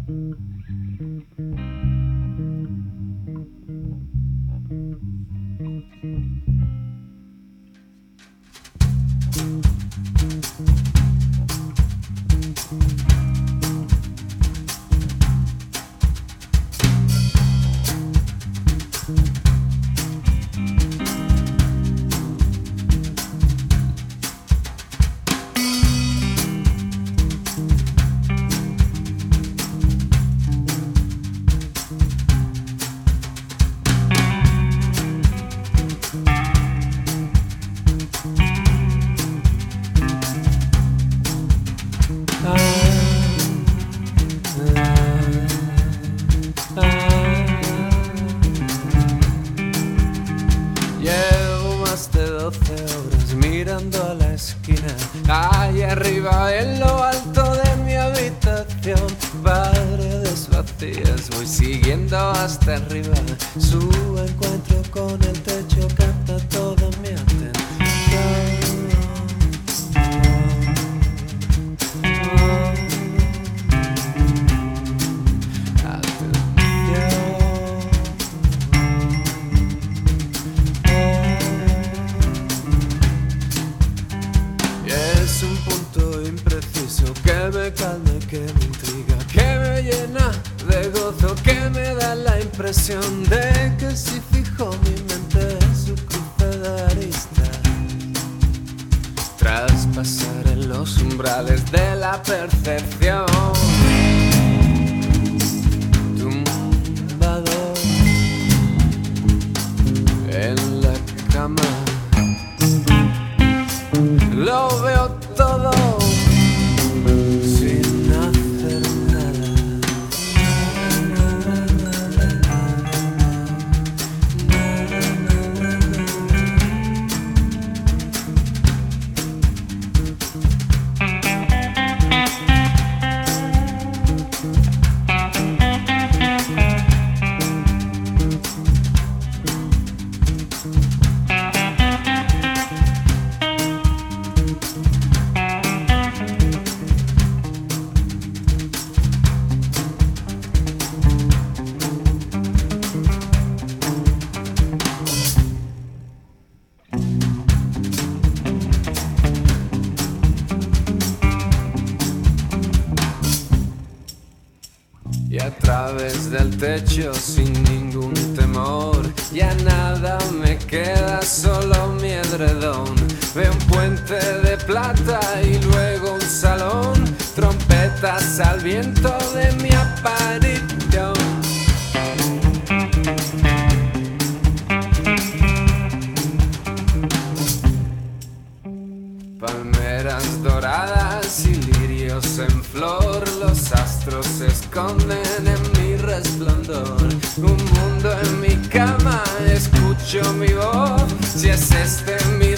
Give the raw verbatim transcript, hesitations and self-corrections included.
Mirando a la esquina, ahí arriba en lo alto de mi habitación, padre de sus vacías, voy siguiendo hasta arriba. Su encuentro con el techo capta toda mi atención. Es un punto impreciso que me calma y que me intriga, que me llena de gozo, que me da la impresión de que si fijo mi mente en su cruce de aristas, traspasar en los umbrales de la percepción. Tumbado en la cama, lo veo todo sin hacer nada. Y a través del techo sin ningún temor, ya nada me queda, solo mi edredón. Veo un puente de plata y luego un salón, trompetas al viento de mi aparición. Palmeras doradas y lirios en flor, los astros se esconden en mi resplandor. Un mundo en mi cama, escucho mi voz, si es este mi